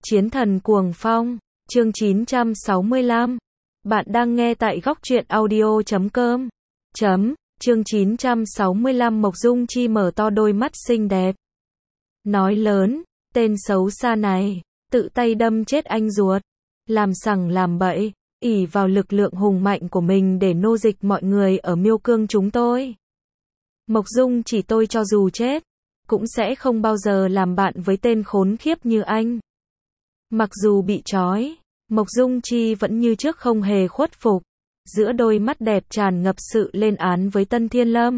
Chiến thần cuồng phong, chương 965. Bạn đang nghe tại góc truyện audio.com. Chương 965 Mộc Dung Chi mở to đôi mắt xinh đẹp. Nói lớn, tên xấu xa này, tự tay đâm chết anh ruột. Làm sằng làm bậy, ỷ vào lực lượng hùng mạnh của mình để nô dịch mọi người ở Miêu Cương chúng tôi. Mộc Dung Chỉ tôi cho dù chết, cũng sẽ không bao giờ làm bạn với tên khốn khiếp như anh. Mặc dù bị trói, Mộc Dung Chi vẫn như trước không hề khuất phục, giữa đôi mắt đẹp tràn ngập sự lên án với Tân Thiên Lâm.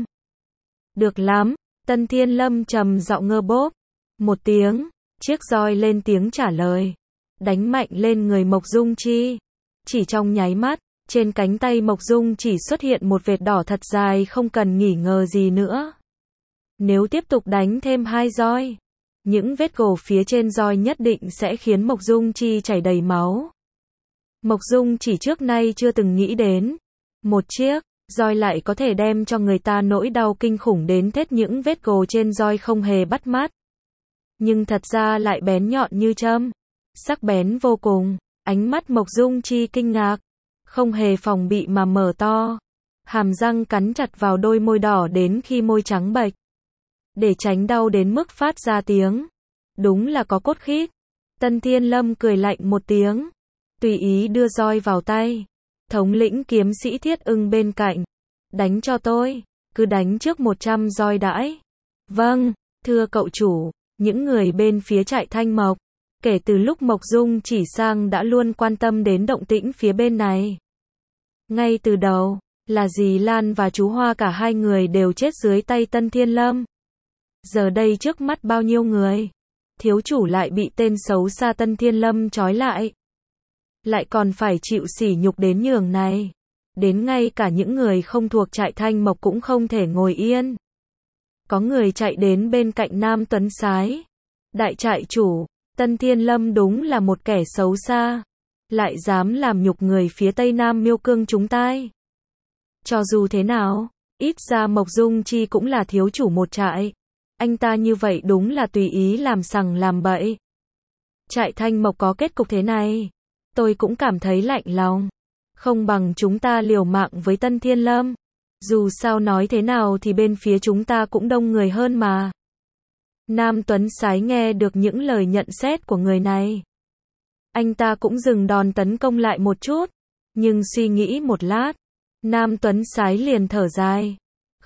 Được lắm, Tân Thiên Lâm trầm giọng ngơ bốp một tiếng, chiếc roi lên tiếng trả lời, đánh mạnh lên người Mộc Dung Chi. Chỉ trong nháy mắt, trên cánh tay Mộc Dung Chỉ xuất hiện một vệt đỏ thật dài không cần nghỉ ngờ gì nữa. Nếu tiếp tục đánh thêm 2 roi, những vết gồ phía trên roi nhất định sẽ khiến Mộc Dung Chi chảy đầy máu. Mộc Dung Chỉ trước nay chưa từng nghĩ đến, một chiếc roi lại có thể đem cho người ta nỗi đau kinh khủng đến thét. Những vết gồ trên roi không hề bắt mắt, nhưng thật ra lại bén nhọn như châm, sắc bén vô cùng. Ánh mắt Mộc Dung Chi kinh ngạc, không hề phòng bị mà mở to, hàm răng cắn chặt vào đôi môi đỏ đến khi môi trắng bệch, để tránh đau đến mức phát ra tiếng. Đúng là có cốt khít. Tân Thiên Lâm cười lạnh một tiếng, tùy ý đưa roi vào tay. Thống lĩnh kiếm sĩ Thiết Ưng bên cạnh, đánh cho tôi, cứ đánh trước 100 roi đãi. Vâng, thưa cậu chủ. Những người bên phía trại Thanh Mộc, kể từ lúc Mộc Dung Chỉ sang đã luôn quan tâm đến động tĩnh phía bên này. Ngay từ đầu, là dì Lan và chú Hoa cả hai người đều chết dưới tay Tân Thiên Lâm. Giờ đây trước mắt bao nhiêu người, thiếu chủ lại bị tên xấu xa Tân Thiên Lâm trói lại. Lại còn phải chịu sỉ nhục đến nhường này. Đến ngay cả những người không thuộc trại Thanh Mộc cũng không thể ngồi yên. Có người chạy đến bên cạnh Nam Tuấn Sái. Đại trại chủ, Tân Thiên Lâm đúng là một kẻ xấu xa, lại dám làm nhục người phía Tây Nam Miêu Cương chúng tai. Cho dù thế nào, ít ra Mộc Dung Chi cũng là thiếu chủ một trại. Anh ta như vậy đúng là tùy ý làm sằng làm bậy. Trại Thanh Mộc có kết cục thế này, tôi cũng cảm thấy lạnh lòng. Không bằng chúng ta liều mạng với Tân Thiên Lâm. Dù sao nói thế nào thì bên phía chúng ta cũng đông người hơn mà. Nam Tuấn Sái nghe được những lời nhận xét của người này, anh ta cũng dừng đòn tấn công lại một chút, nhưng suy nghĩ một lát, Nam Tuấn Sái liền thở dài.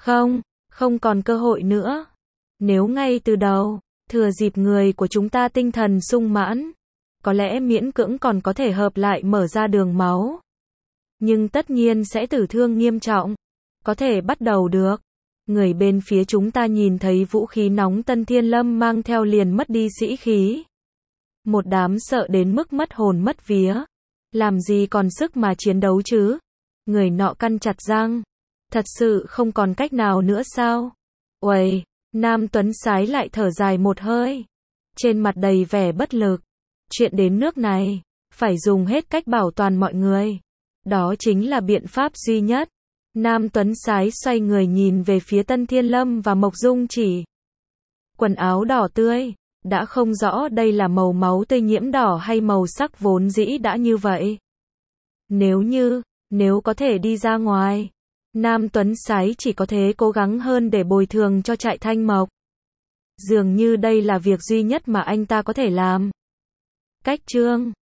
Không còn cơ hội nữa. Nếu ngay từ đầu, thừa dịp người của chúng ta tinh thần sung mãn, có lẽ miễn cưỡng còn có thể hợp lại mở ra đường máu. Nhưng tất nhiên sẽ tử thương nghiêm trọng. Có thể bắt đầu được. Người bên phía chúng ta nhìn thấy vũ khí nóng Tân Thiên Lâm mang theo liền mất đi sĩ khí. Một đám sợ đến mức mất hồn mất vía. Làm gì còn sức mà chiến đấu chứ? Người nọ căn chặt răng. Thật sự không còn cách nào nữa sao? Uầy, Nam Tuấn Sái lại thở dài một hơi, trên mặt đầy vẻ bất lực. Chuyện đến nước này, phải dùng hết cách bảo toàn mọi người. Đó chính là biện pháp duy nhất. Nam Tuấn Sái xoay người nhìn về phía Tân Thiên Lâm và Mộc Dung Chỉ. Quần áo đỏ tươi, đã không rõ đây là màu máu tươi nhiễm đỏ hay màu sắc vốn dĩ đã như vậy. Nếu có thể đi ra ngoài, Nam Tuấn Sái chỉ có thể cố gắng hơn để bồi thường cho trại Thanh Mộc. Dường như đây là việc duy nhất mà anh ta có thể làm. Cách chương